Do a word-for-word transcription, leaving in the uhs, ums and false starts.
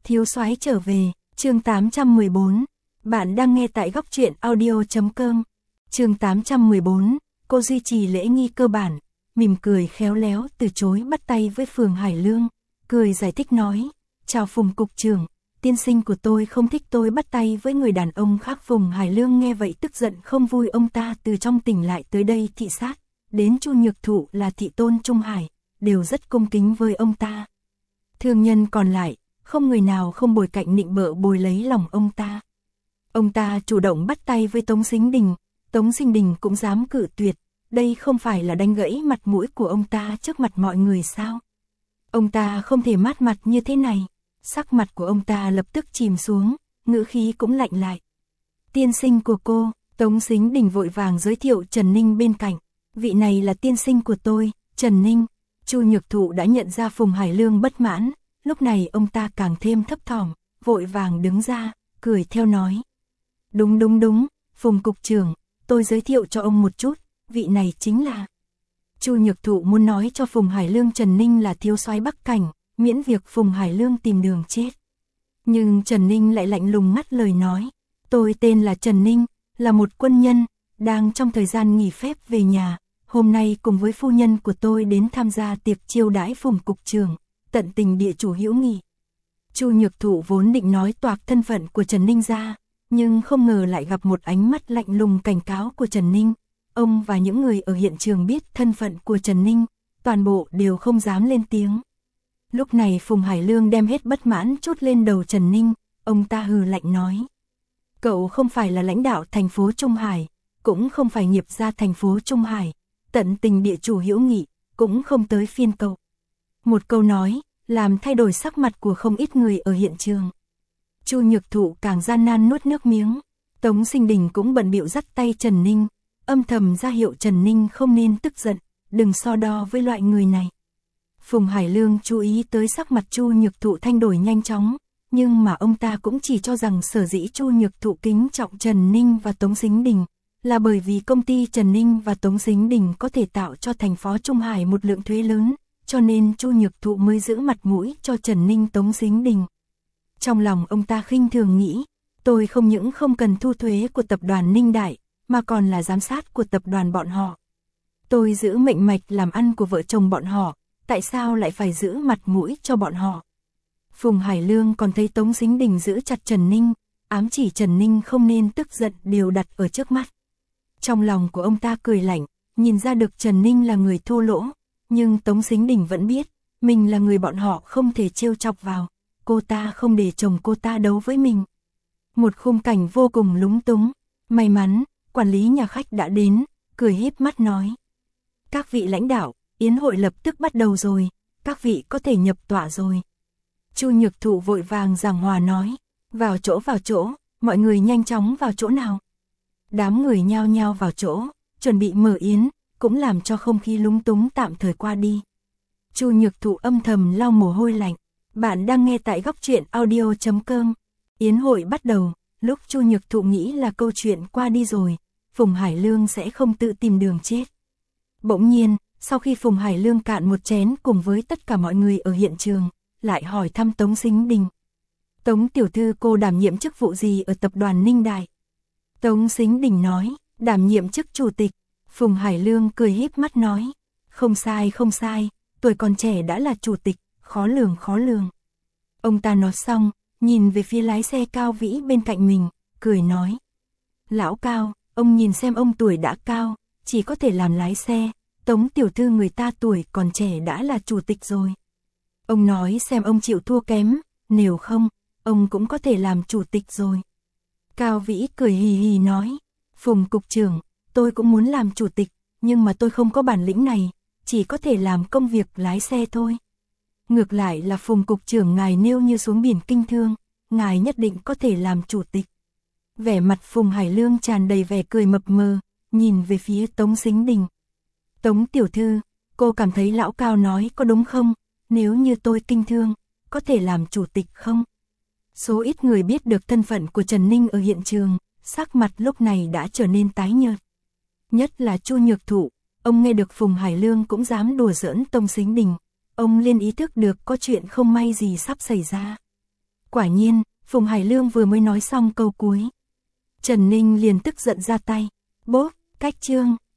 Thiếu soái trở về, chương tám trăm mười bốn. Bạn đang nghe tại góc truyện audio chấm com. Chương tám trăm mười bốn, cô duy trì lễ nghi cơ bản, mỉm cười khéo léo từ chối bắt tay với Phùng Hải Lương, cười giải thích nói: "Chào Phùng cục trưởng, tiên sinh của tôi không thích tôi bắt tay với người đàn ông khác." Phùng Hải Lương nghe vậy tức giận không vui, ông ta từ trong tỉnh lại tới đây thị sát, đến Chu Nhược Thụ là thị tôn Trung Hải, đều rất cung kính với ông ta. Thương nhân còn lại, không người nào không bồi cạnh nịnh bợ bồi lấy lòng ông ta. Ông ta chủ động bắt tay với Tống Sính Đình, Tống Sính Đình cũng dám cự tuyệt, đây không phải là đánh gãy mặt mũi của ông ta trước mặt mọi người sao? Ông ta không thể mát mặt như thế này, sắc mặt của ông ta lập tức chìm xuống, ngữ khí cũng lạnh lại. "Tiên sinh của cô." Tống Sính Đình vội vàng giới thiệu Trần Ninh bên cạnh, "Vị này là tiên sinh của tôi, Trần Ninh." Chu Nhược Thụ đã nhận ra Phùng Hải Lương bất mãn, lúc này ông ta càng thêm thấp thỏm, vội vàng đứng ra, cười theo nói: "Đúng đúng đúng, Phùng cục trưởng, tôi giới thiệu cho ông một chút, vị này chính là..." Chu Nhược Thụ muốn nói cho Phùng Hải Lương Trần Ninh là thiếu soái Bắc Cảnh, miễn việc Phùng Hải Lương tìm đường chết. Nhưng Trần Ninh lại lạnh lùng ngắt lời nói: "Tôi tên là Trần Ninh, là một quân nhân, đang trong thời gian nghỉ phép về nhà, hôm nay cùng với phu nhân của tôi đến tham gia tiệc chiêu đãi Phùng cục trưởng, tận tình địa chủ hữu nghị." Chu Nhược Thụ vốn định nói toạc thân phận của Trần Ninh ra, nhưng không ngờ lại gặp một ánh mắt lạnh lùng cảnh cáo của Trần Ninh. Ông và những người ở hiện trường biết thân phận của Trần Ninh, toàn bộ đều không dám lên tiếng. Lúc này Phùng Hải Lương đem hết bất mãn trút lên đầu Trần Ninh, ông ta hừ lạnh nói: "Cậu không phải là lãnh đạo thành phố Trung Hải, cũng không phải nghiệp gia thành phố Trung Hải, tận tình địa chủ hữu nghị, cũng không tới phiên cậu." Một câu nói, làm thay đổi sắc mặt của không ít người ở hiện trường. Chu Nhược Thụ càng gian nan nuốt nước miếng, Tống Sính Đình cũng bận bịu dắt tay Trần Ninh, âm thầm ra hiệu Trần Ninh không nên tức giận, đừng so đo với loại người này. Phùng Hải Lương chú ý tới sắc mặt Chu Nhược Thụ thay đổi nhanh chóng, nhưng mà ông ta cũng chỉ cho rằng sở dĩ Chu Nhược Thụ kính trọng Trần Ninh và Tống Sính Đình là bởi vì công ty Trần Ninh và Tống Sính Đình có thể tạo cho thành phố Trung Hải một lượng thuế lớn, cho nên Chu Nhược Thụ mới giữ mặt mũi cho Trần Ninh Tống Sính Đình. Trong lòng ông ta khinh thường nghĩ, tôi không những không cần thu thuế của tập đoàn Ninh Đại, mà còn là giám sát của tập đoàn bọn họ. Tôi giữ mệnh mạch làm ăn của vợ chồng bọn họ, tại sao lại phải giữ mặt mũi cho bọn họ? Phùng Hải Lương còn thấy Tống Sính Đình giữ chặt Trần Ninh, ám chỉ Trần Ninh không nên tức giận đều đặt ở trước mắt. Trong lòng của ông ta cười lạnh, nhìn ra được Trần Ninh là người thô lỗ, nhưng Tống Sính Đình vẫn biết, mình là người bọn họ không thể trêu chọc vào, cô ta không để chồng cô ta đấu với mình. Một khung cảnh vô cùng lúng túng, may mắn, quản lý nhà khách đã đến, cười híp mắt nói: "Các vị lãnh đạo, yến hội lập tức bắt đầu rồi, các vị có thể nhập tọa rồi." Chu Nhược Thụ vội vàng giảng hòa nói: "Vào chỗ vào chỗ, mọi người nhanh chóng vào chỗ nào." Đám người nhao nhao vào chỗ, chuẩn bị mở yến, cũng làm cho không khí lúng túng tạm thời qua đi. Chu Nhược Thụ âm thầm lau mồ hôi lạnh. Bạn đang nghe tại góc truyện audio chấm com. Yến hội bắt đầu, lúc Chu Nhược Thụ nghĩ là câu chuyện qua đi rồi, Phùng Hải Lương sẽ không tự tìm đường chết. Bỗng nhiên, sau khi Phùng Hải Lương cạn một chén cùng với tất cả mọi người ở hiện trường, lại hỏi thăm Tống Sính Đình: "Tống tiểu thư, cô đảm nhiệm chức vụ gì ở tập đoàn Ninh Đại?" Tống Sính Đình nói: "Đảm nhiệm chức chủ tịch." Phùng Hải Lương cười híp mắt nói: "Không sai không sai, tuổi còn trẻ đã là chủ tịch, khó lường khó lường." Ông ta nói xong, nhìn về phía lái xe Cao Vĩ bên cạnh mình, cười nói: "Lão Cao, ông nhìn xem ông tuổi đã cao, chỉ có thể làm lái xe, Tống tiểu thư người ta tuổi còn trẻ đã là chủ tịch rồi. Ông nói xem ông chịu thua kém, nếu không, ông cũng có thể làm chủ tịch rồi." Cao Vĩ cười hì hì nói: "Phùng cục trưởng, tôi cũng muốn làm chủ tịch, nhưng mà tôi không có bản lĩnh này, chỉ có thể làm công việc lái xe thôi." Ngược lại là Phùng cục trưởng ngài nêu như xuống biển kinh thương, ngài nhất định có thể làm chủ tịch. Vẻ mặt Phùng Hải Lương tràn đầy vẻ cười mập mờ, nhìn về phía Tống Sính Đình. "Tống tiểu thư, cô cảm thấy lão Cao nói có đúng không? Nếu như tôi kinh thương, có thể làm chủ tịch không?" Số ít người biết được thân phận của Trần Ninh ở hiện trường, sắc mặt lúc này đã trở nên tái nhợt. Nhất là Chu Nhược Thụ, ông nghe được Phùng Hải Lương cũng dám đùa giỡn Tống Sính Đình, ông liền ý thức được có chuyện không may gì sắp xảy ra. Quả nhiên, Phùng Hải Lương vừa mới nói xong câu cuối, Trần Ninh liền tức giận ra tay. Bốp, cách chương.